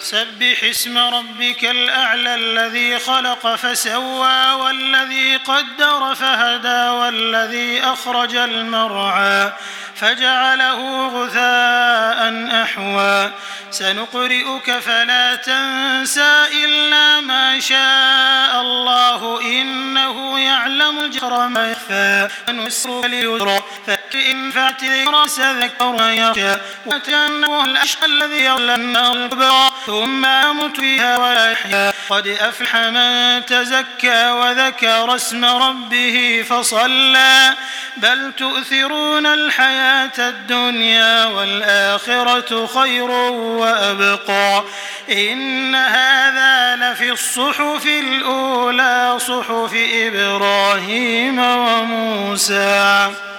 سبح اسم ربك الأعلى الذي خلق فسوى والذي قدر فهدى والذي أخرج المرعى فجعله غثاء أحوى سنقرئك فلا تنسى إلا ما شاء الله إنه يعلم الجهر ما يخفى ونسرك لليسرى فإن فعلت ذكرى سذكر يخشى وتجنبه الأشقى الذي يصلى النار الكبرى ثم يموت فيها ولا يحيى قد أفلح من تزكى وذكر اسم ربه فصلى بل تؤثرون الحياة الدنيا والآخرة خير وأبقى إن هذا لفي الصحف الأولى صحف إبراهيم وموسى.